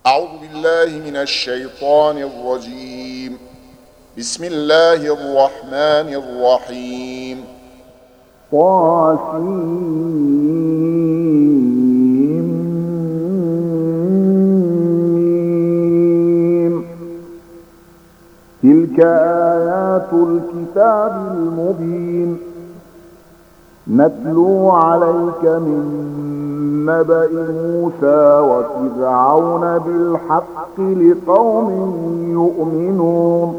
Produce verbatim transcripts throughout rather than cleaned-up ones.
أعوذ بالله من الشيطان الرجيم. بسم الله الرحمن الرحيم. طاسيم. تلك آيات الكتاب المبين نتلو عليك من نبأ موسى وفرعون بالحق لقوم يؤمنون.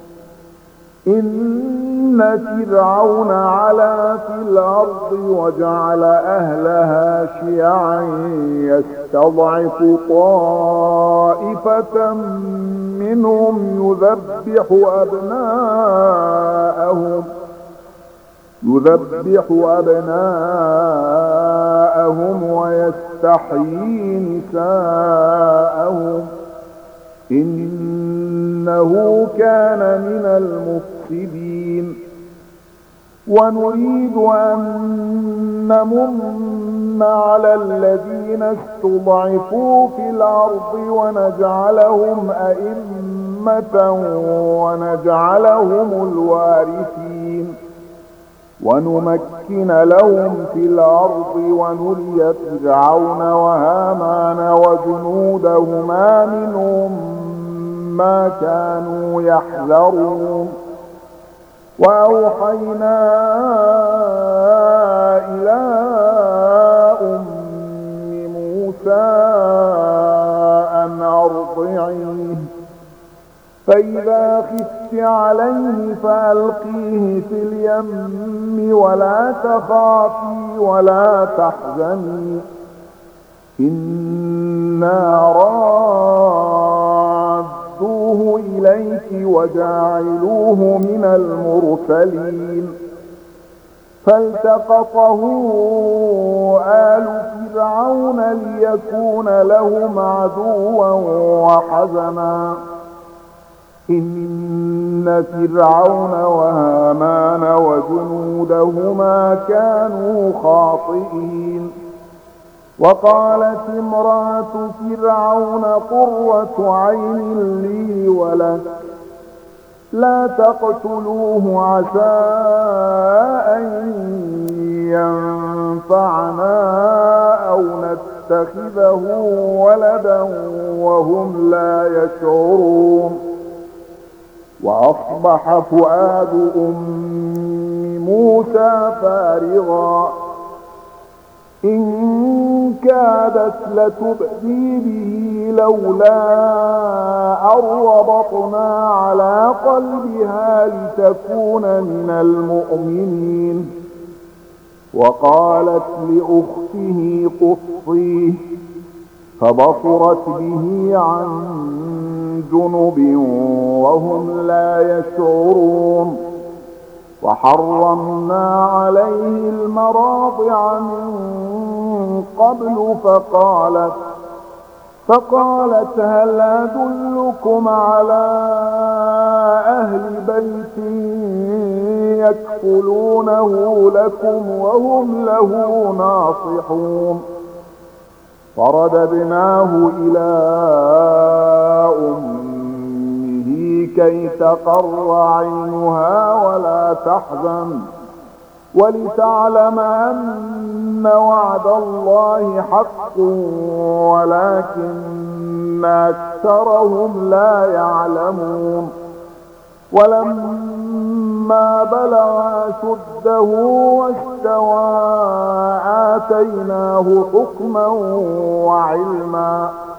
إن فرعون علا في الأرض وجعل أهلها شيعا يستضعف طائفة منهم يذبح أبناءهم يذبح أبناءهم ويستحيي نساءهم إنه كان من المفسدين. ونريد أن نمن على الذين استضعفوا في الأرض ونجعلهم أئمة ونجعلهم الوارثين ونمكن لهم في الأرض ونري فرعون وهامان وجنودهما منهم ما كانوا يحذرون. وأوحينا إلى أم موسى أن أرضعيه فإذا خفت عليه فألقيه في اليم ولا تخافي ولا تحزني إنا رادوه إليك وجاعلوه من المرسلين. فالتقطه آل فرعون ليكون لهم عدوا وحزنا إن فرعون وهامان وجنودهما كانوا خاطئين. وقالت امرأة فرعون قرة عين لي ولك لا تقتلوه عسى أن ينفعنا أو نتخذه ولدا وهم لا يشعرون. وأصبح فؤاد أم موسى فارغا إن كادت لتبدي به لولا أن ربطنا على قلبها لتكون من المؤمنين. وقالت لأخته قصيه فبصرت به عن جنب وهم لا يشعرون. وحرمنا عليه المراضع من قبل فقالت فقالت هل أدلكم على أهل بيت يكفلونه لكم وهم له ناصحون. فرددناه إلى أمه كي تقر عينها ولا تحزن ولتعلم أن وعد الله حق ولكن أكثرهم لا يعلمون. ولما بلغ أشده واستوى آتيناه حكما وعلما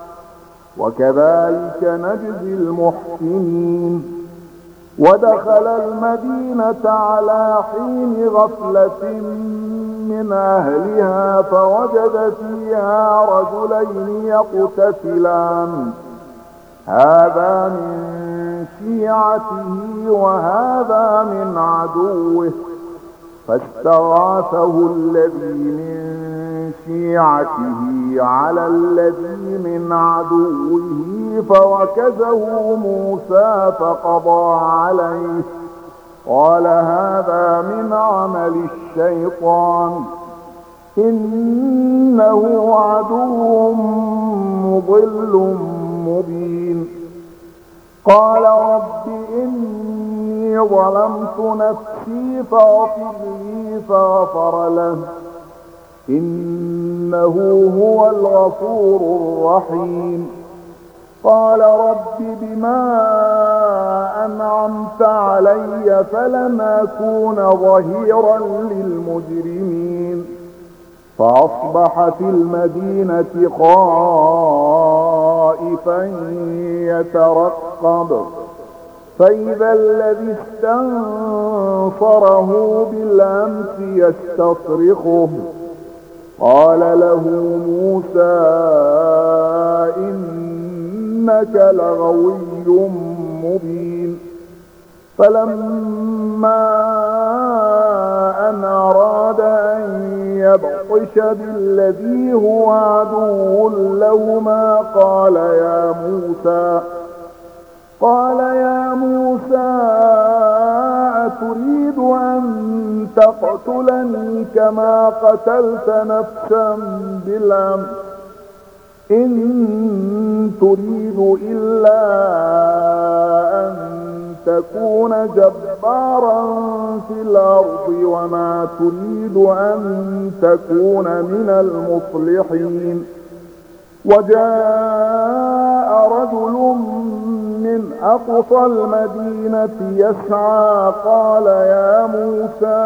وكذلك نجزي المحسنين. ودخل المدينة على حين غفلة من أهلها فوجد فيها رجلين يقتتلان هذا من شيعته وهذا من عدوه فاستغاثه الذي من شيعته على الذي من عدوه فوكزه موسى فقضى عليه قال هذا من عمل الشيطان إنه عدو مضل مبين. قال رب إني ظلمت نفسي فاغفر لي فغفر له إنه هو الغفور الرحيم. قال رب بما أنعمت علي فلن أكون ظهيرا للمجرمين. فأصبح في المدينة خائفا يترقب فإذا الذي استنصره بالأمس يستصرخه. قال له موسى إنك لغوي مبين. فلما أن أراد أن يبطش بالذي هو عدو لهما قال يا موسى قال يا موسى أتريد أن تقتلني كما قتلت نفسا بالأمس إن تريد إلا أن تكون جبارا في الأرض وما تريد أن تكون من المصلحين. وجاء رجل من أقصى المدينة يسعى قال يا موسى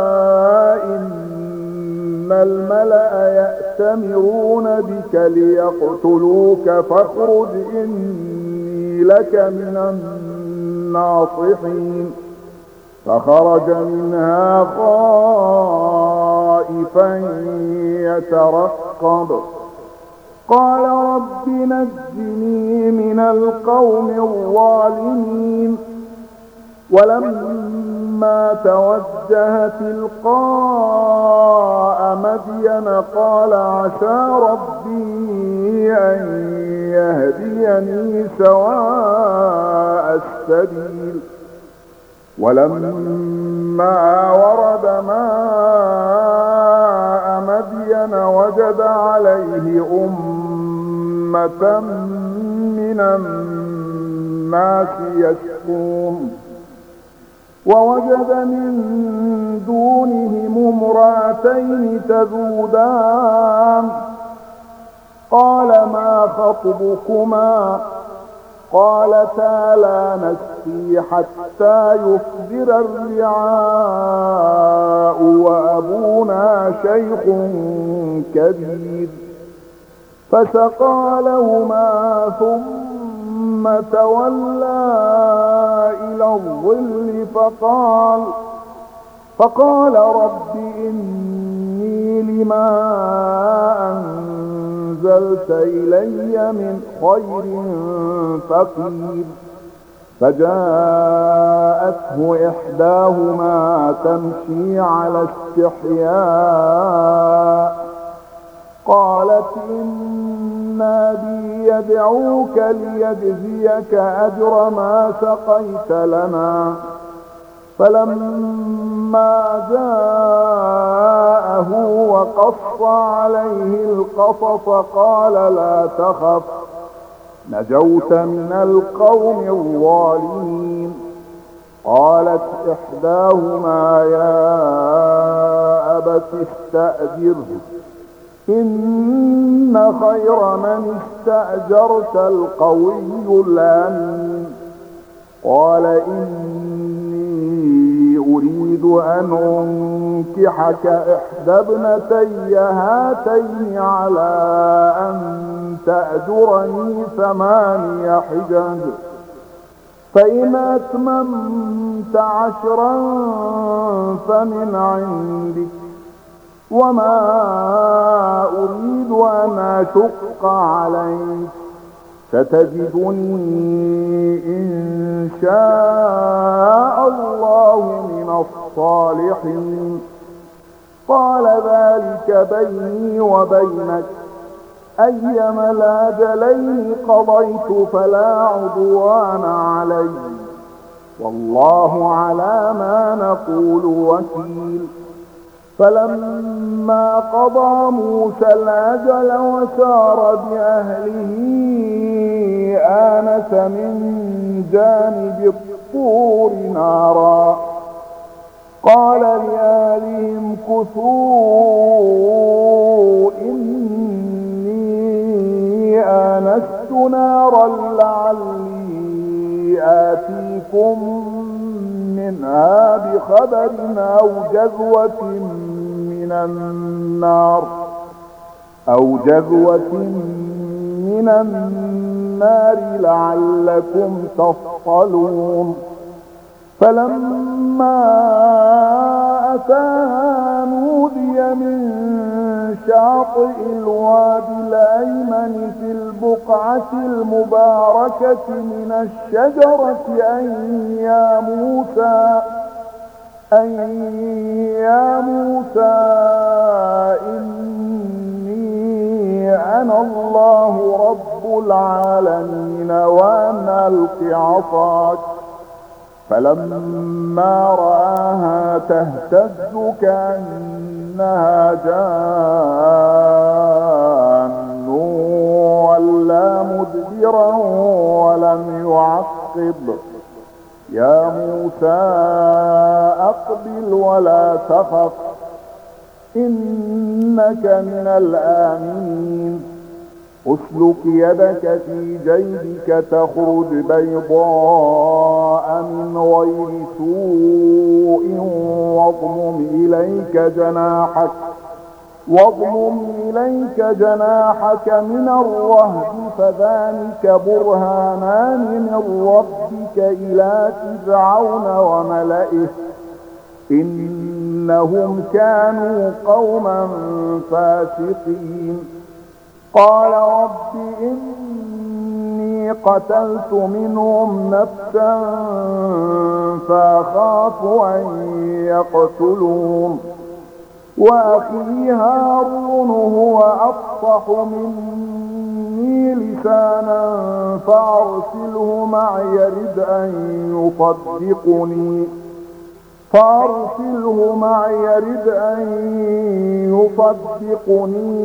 إن الملأ يأتمرون بك ليقتلوك فاخرج إني لك من الناصحين. فخرج منها خائفا يترقب قال رب نجني من القوم الظالمين. ولما توجه تلقاء مدين قال عسى ربي أن يهديني سواء السبيل. ولما ورد ماء مدين وجد عليه أمة من الناس يسقون ووجد من دونهم امرأتين تذودان قال ما خطبكما قالتا لا نسقي حتى يصدر الرعاء وأبونا شيخ كبير. فسقى لهما ثم تولى إلى الظل فقال فقال رب إني لما أنزلت إلي من خير فقير. فجاءته إحداهما تمشي على استحياء قالت إن أبي يدعوك ليجزيك أجر ما سقيت لنا. فلما جاءه وقص عليه القصص قال لا تخف نجوت من القوم الظالمين. قالت إحداهما يا أبت استأجره إن خير من استأجرت القوي الأمين. قال إني أريد أن أنكحك إحدى ابنتي هاتين على أن تأجرني ثماني حجج فإن أتممت عشرا فمن عندك وما أريد أن أشق عليك ستجدني إن شاء الله من الصالحين. قال ذلك بيني وبينك أيما الأجلين قضيت فلا عدوان علي والله على ما نقول وكيل. فلما قضى موسى الأجل وسار بأهله آنس من جانب الطور نارا قال لأهلهم كثوا إني آنست نارا لعلي آتيكم منها بخبر أو جذوة من النار أو جذوة من النار لعلكم تصطلون. فلما أتاها نودي من شاطئ الوادي الأيمن في البقعة المباركة من الشجرة أن يا موسى أن يا موسى إني أنا الله رب العالمين وأن ألق عصاك. فلما رآها تهتز كأنها جان ولا مدبرا ولم يعقب يا موسى أقبل ولا تخف إنك من الآمنين. اسلك يدك في جيبك تخرج بيضاء من غير سوء واضمم إليك جناحك واضمم إليك جناحك من الرهب فذلك برهانان من ربك إلى فرعون وملئه إنهم كانوا قوما فاسقين. قال رب إني قتلت منهم نفسا فأخاف أن يقتلون وأخي هارون هو أفصح مني لسانا فأرسله معي يرد أن يصدقني فأرسله معي يرد أن يصدقني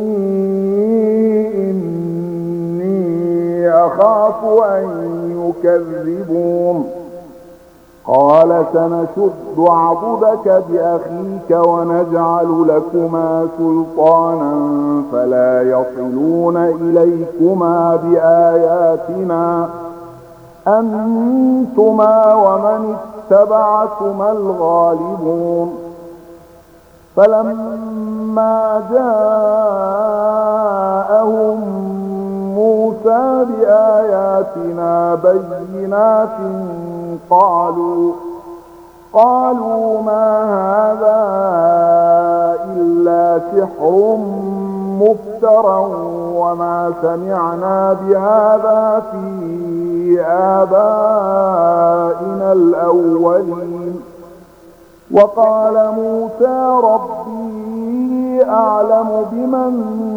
إني أخاف أن يكذبون. قال سنشد عضدك بأخيك ونجعل لكما سلطانا فلا يصلون إليكما بآياتنا أنتما ومن اتبعكما الغالبون. فلما جاءهم موسى بآياتنا بينات قالوا قالوا ما هذا إلا سحر مفترى وما سمعنا بهذا في آبائنا الأولين. وقال موسى ربي أعلم بمن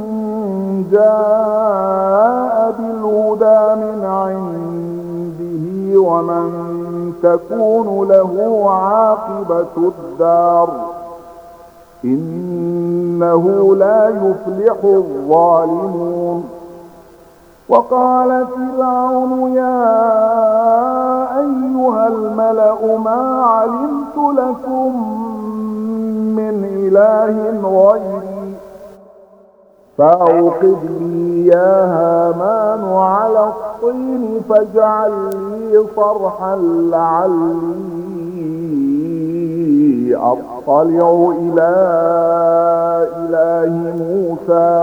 جاء بالهدى من عنده ومن تكون له عاقبة الدار إنه لا يفلح الظالمون. وقال فرعون يا أيها الملأ ما علمت لكم من إله غيري فأوقد لي يا هامان على الطين فاجعل لي صرحا لعلي أطلع إلى إله موسى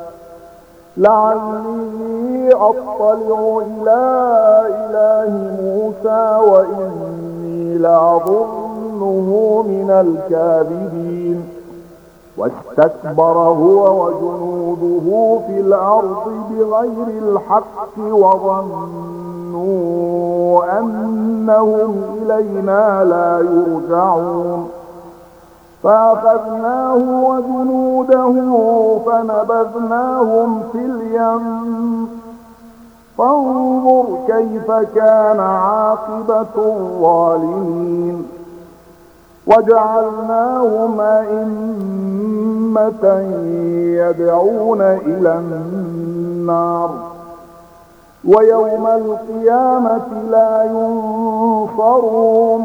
لعلي أطلع إلى إله موسى وإني لأظنه من الكاذبين. واستكبر هو وجنوده في الأرض بغير الحق وظنوا أنهم إلينا لا يرجعون. فأخذناه وجنوده فنبذناهم في اليم فانظر كيف كان عاقبة الظالمين. وجعلناهم أئمة يدعون إلى النار ويوم القيامة لا ينصرون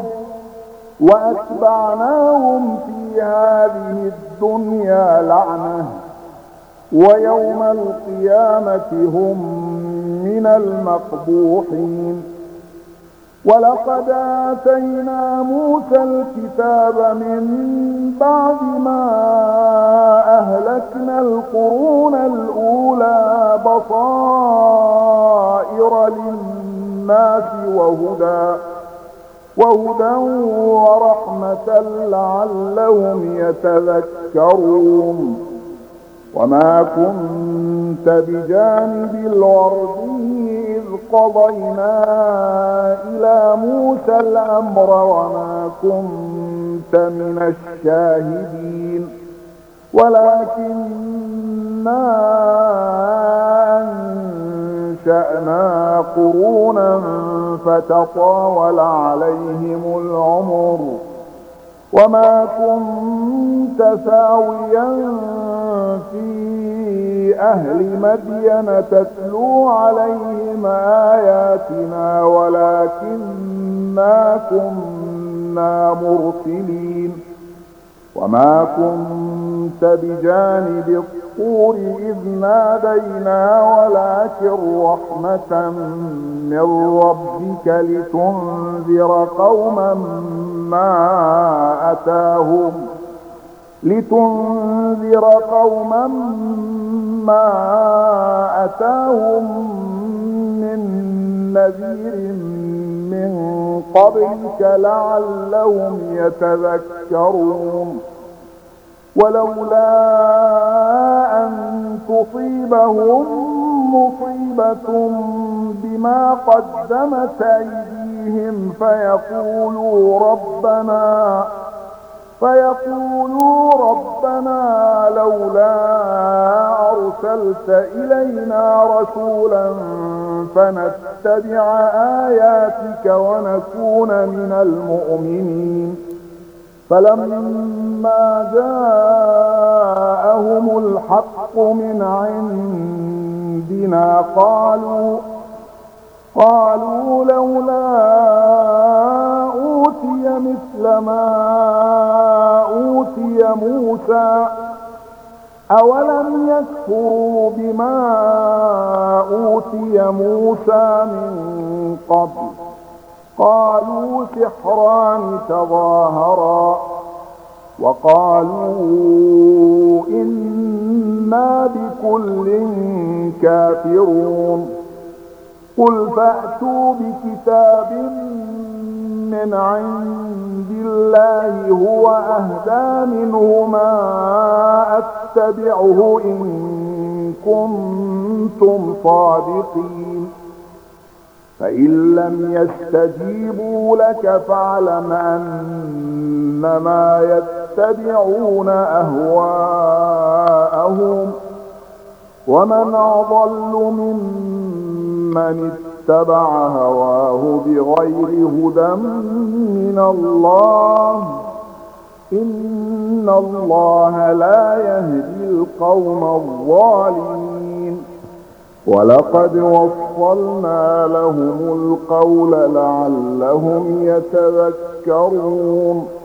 وأتبعناهم في هذه الدنيا لعنة ويوم القيامة هم من المقبوحين. ولقد آتينا موسى الكتاب من بعد ما أهلكنا القرون الأولى بصائر للناس وهدى وهدى ورحمة لعلهم يتذكرون. وما كنت بجانب الغربي إذ قضينا إلى موسى الأمر وما كنت من الشاهدين ولكننا أنشأنا قرونا فتطاول عليهم العمر وما كنت ثاويا في أهل مدين تتلو عليهم آياتنا ولكننا كنا مرسلين. وما كنت بجانب الطور إذ نادينا ولكن رحمة من ربك لتنذر قوما ما أتاهم لتنذر قوما ما أتاهم من نذير من قبلك لعلهم يتذكرون. ولولا أن تصيبهم مصيبة بما قدمت أيديهم فيقولوا ربنا فيقولوا ربنا لولا أرسلت إلينا رسولا فنتبع آياتك ونكون من المؤمنين. فلما جاءهم الحق من عندنا قالوا قالوا لولا أوتي مثل ما أوتي موسى أولم يكفروا بما أوتي موسى من قبل قالوا سحران تظاهرا وقالوا إنا بكل كافرون. قل فأتوا بكتاب من عند الله هو أهدى منهما أتبعه إن كنتم صادقين. فإن لم يستجيبوا لك فاعلم أنما يتبعون أهواءهم ومن أضل ممن اتبع هواه بغير هدى من الله إن الله لا يهدي القوم الظالمين. ولقد وصلنا لهم القول لعلهم يتذكرون.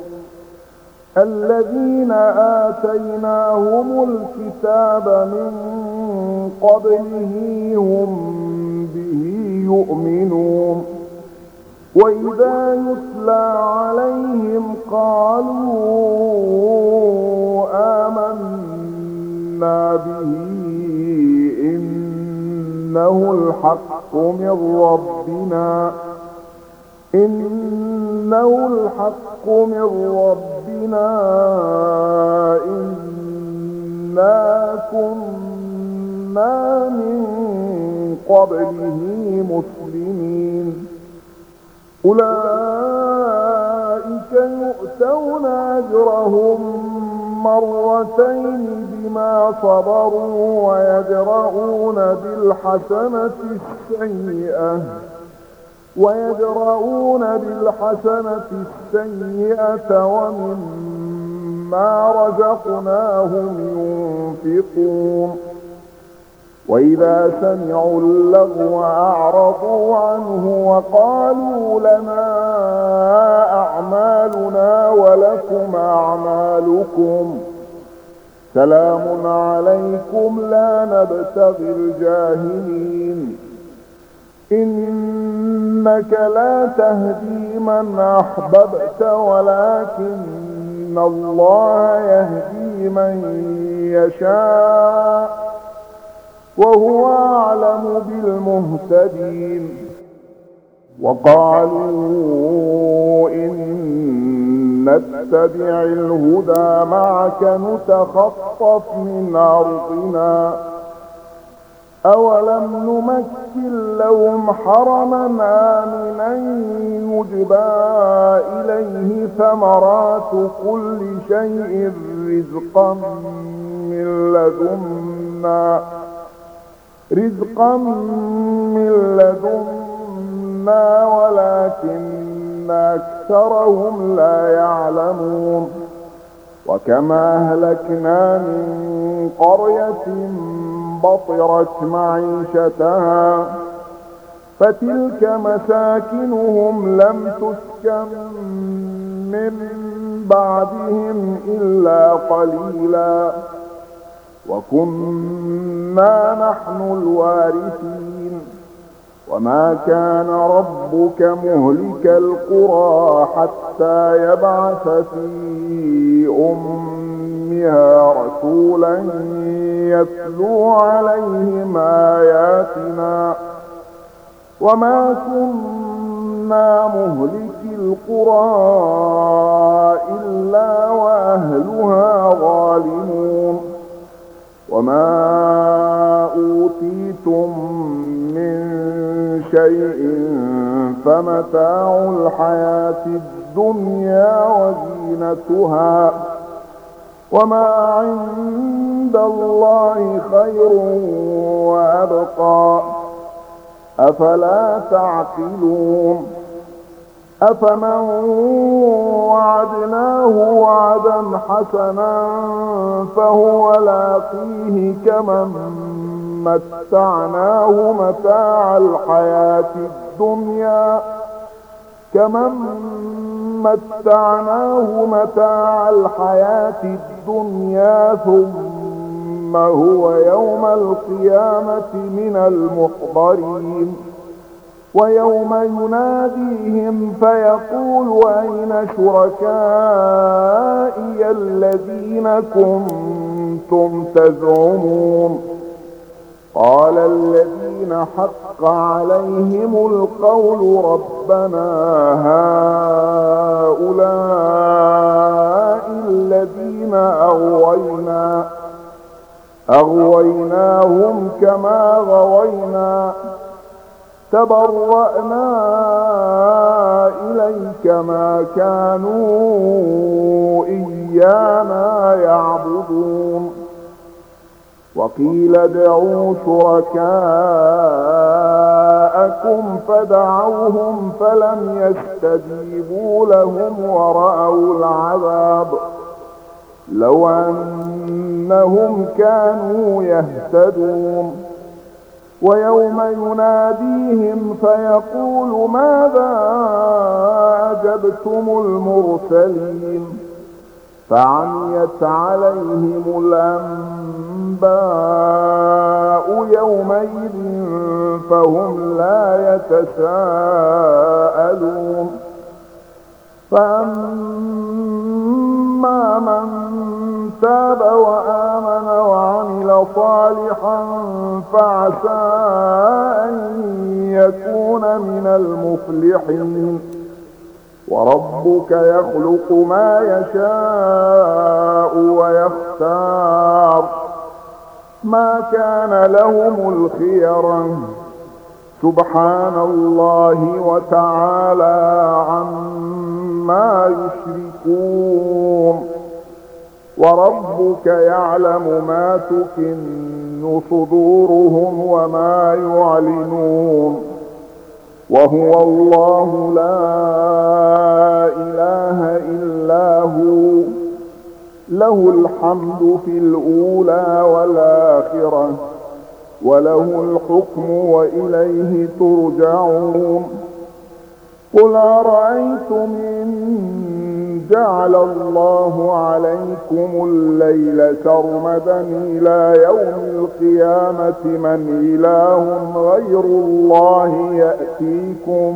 الذين آتيناهم الكتاب من قبله هم به يؤمنون. وإذا يتلى عليهم قالوا آمنا به إنه الحق من ربنا إنه الحق من ربنا إنا كنا من قبله مسلمين. أولئك يؤتون أجرهم مرتين بما صبروا ويدرؤون بالحسنة السيئة ويدرؤون بالحسنة السيئة ومما رزقناهم ينفقون وإذا سمعوا اللغو أعرضوا عنه وقالوا لنا أعمالنا ولكم أعمالكم سلام عليكم لا نبتغي الجاهلين إنك لا تهدي من أحببت ولكن الله يهدي من يشاء وهو أعلم بالمهتدين وقالوا إن نتبع الهدى معك نتخطف من أرضنا أولم نمكن لهم حرما آمنا يجبى إليه ثمرات كل شيء رزقا من لدنا رزقا من لدنا ولكن أكثرهم لا يعلمون وكما أهلكنا من قرية بطرت معيشتها فتلك مساكنهم لم تسكن من بعدهم إلا قليلا وكنا نحن الوارثين وما كان ربك مهلك القرى حتى يبعث في أمها رسولا يتلو عليهم آياتنا وما كنا مهلك القرى إلا وأهلها ظالمون وما أوتيتم من شيء فمتاع الحياة الدنيا وزينتها وما عند الله خير وأبقى أفلا تعقلون أفمن وعدناه وعدا حسنا فهو لاقيه كمن متعناه متاع الحياة الدنيا كمن متعناه متاع الحياة الدنيا ثم هو يوم القيامة من المحضرين ويوم يناديهم فيقول أين شركائي الذين كنتم تزعمون قال الذين حق عليهم القول ربنا هؤلاء الذين أغوينا أغويناهم كما غوينا تبرأنا إليك ما كانوا إيانا يعبدون وقيل ادعوا شركاءكم فدعوهم فلم يستجيبوا لهم ورأوا العذاب لو أنهم كانوا يهتدون ويوم يناديهم فيقول ماذا أجبتم المرسلين فعميت عليهم الأنباء يومئذ فهم لا يتساءلون فأما من تاب وآمن وعمل صالحا فعسى أن يكون من المفلحين وربك يخلق ما يشاء ويختار ما كان لهم الخيرة سبحان الله وتعالى عما يشركون وربك يعلم ما تكن صدورهم وما يعلنون وهو الله لا إله إلا هو له الحمد في الأولى والآخرة وله الحكم وإليه ترجعون قل أرأيتم إن جعل الله عليكم الليل سرمدا إلى يوم القيامة من إله غير الله يأتيكم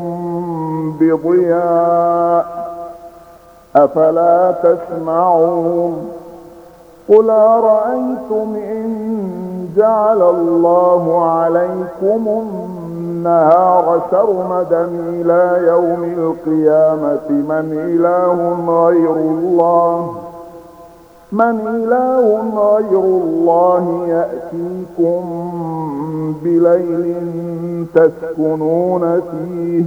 بضياء أفلا تسمعون قل أرأيتم إن جعل الله عليكم النهار سرمدا إلى يوم القيامة من إله غير الله من إله غير الله يأتيكم بليل تسكنون فيه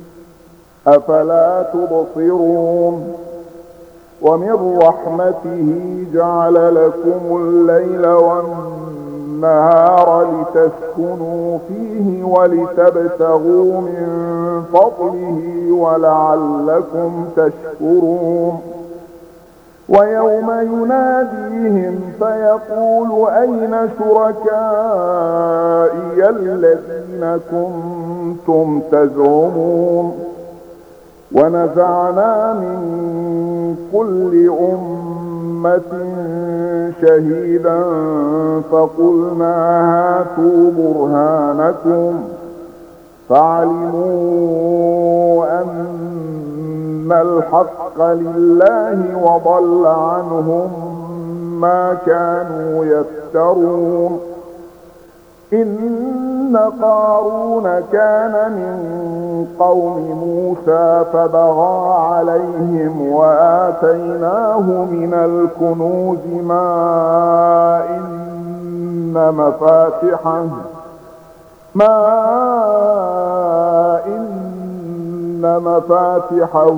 أفلا تبصرون ومن رحمته جعل لكم الليل والنهار لتسكنوا فيه ولتبتغوا من فضله ولعلكم تشكرون ويوم يناديهم فيقول أين شركائي الذين كنتم تزعمون ونزعنا من كل أمة شهيدا فقلنا هاتوا برهانكم فعلموا أن الحق لله وضل عنهم ما كانوا يفترون إن قارون كان من قوم موسى فبغى عليهم وآتيناه من الكنوز ما إن مفاتحه ما إن مفاتحه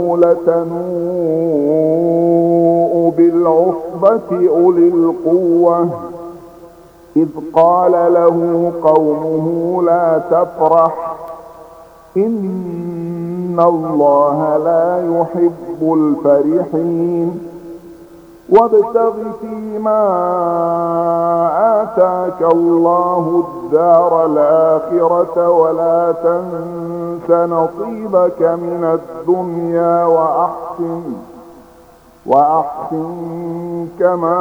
لتنوء بالعصبة أولي القوة إذ قال له قومه لا تفرح إن الله لا يحب الفرحين وابتغ فيما آتاك الله الدار الآخرة ولا تنس نصيبك من الدنيا وأحسن وأحسن كما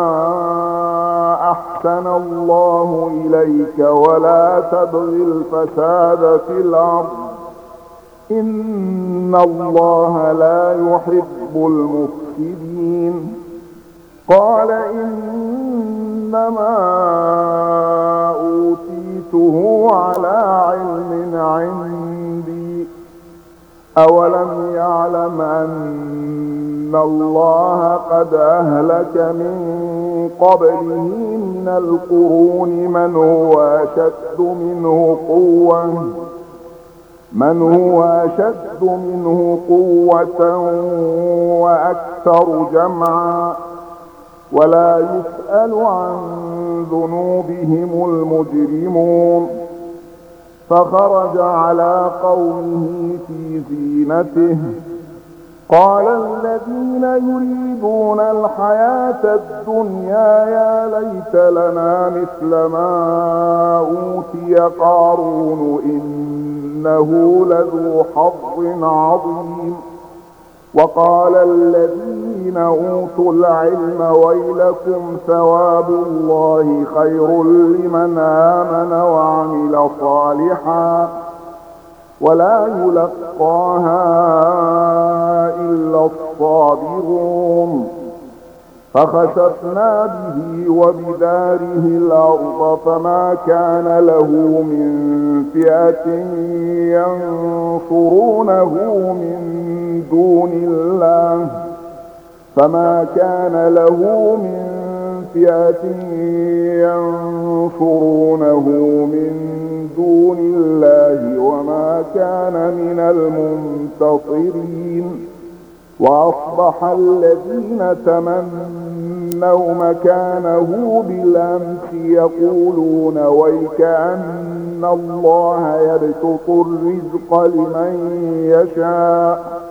أحسن الله إليك ولا تبغ الفساد في الأرض إن الله لا يحب المفسدين قال إنما أوتيته على علم عندي أولم يعلم أن الله قد أهلك من قبله من القرون من هو أشد منه قوة من هو أشد منه قوة وأكثر جمعا ولا يسأل عن ذنوبهم المجرمون فخرج على قومه في زينته قال الذين يريدون الحياة الدنيا يا ليت لنا مثل ما أوتي قارون إنه لذو حظ عظيم وقال الذين أوتوا العلم ويلكم ثواب الله خير لمن آمن وعمل صالحا ولا يلقاها إلا الصابرون فخسفنا به وبداره الأرض فما كان له من فئة ينصرونه من دون الله فما كان له من فئة ينصرونه من دون الله وما كان من المنتصرين وأصبح الذين تمنوا مكانه بالأمس يقولون ويكأن الله يبسط الرزق لمن يشاء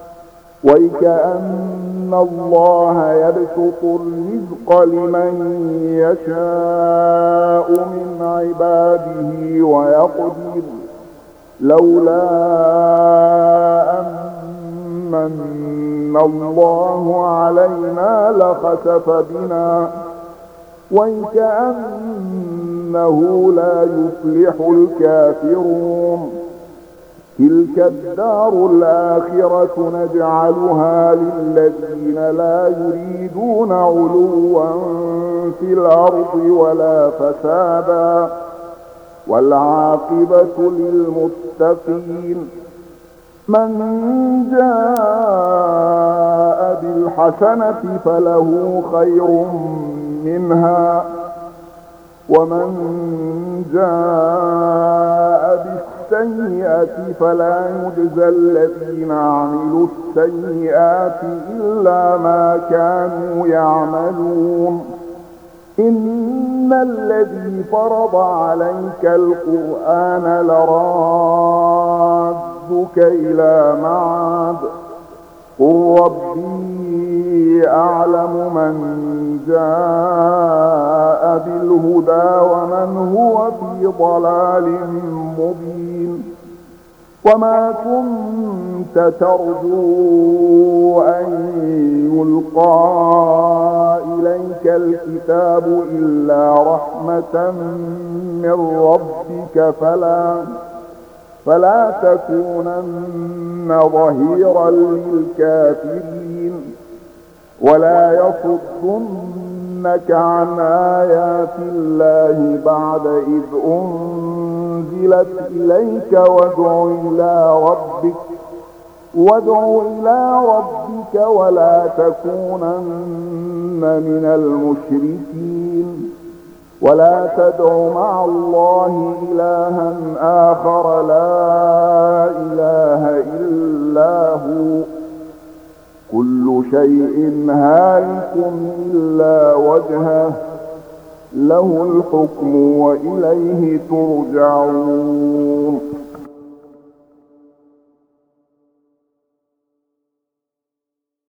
ويكأن الله يبسط الرزق لمن يشاء من عباده ويقدر لولا أن الله علينا لخسف بنا ويكأنه لا يفلح الكافرون تلك الدار الآخرة نجعلها للذين لا يريدون علوا في الأرض ولا فسادا والعاقبة للمتقين من جاء بالحسنة فله خير منها ومن جاء بالسيئة فلا يجزى الذين عملوا السيئات إلا ما كانوا يعملون إن الذي فرض عليك القرآن لرادك إلى معاد قل ربي أعلم من جاء بالهدى ومن هو في ضلال مبين وما كنت ترجو أن يلقى إليك الكتاب إلا رحمة من ربك فلا فلا تكونن ظهيرا للكافرين ولا يصدنك عن آيات الله بعد إذ أنزلت إليك وادع إلى ربك وادع إلى ربك ولا تكونن من المشركين ولا تدع مع الله إلها آخر لا إله إلا هو كل شيء هالك إلا وجهه له الحكم وإليه ترجعون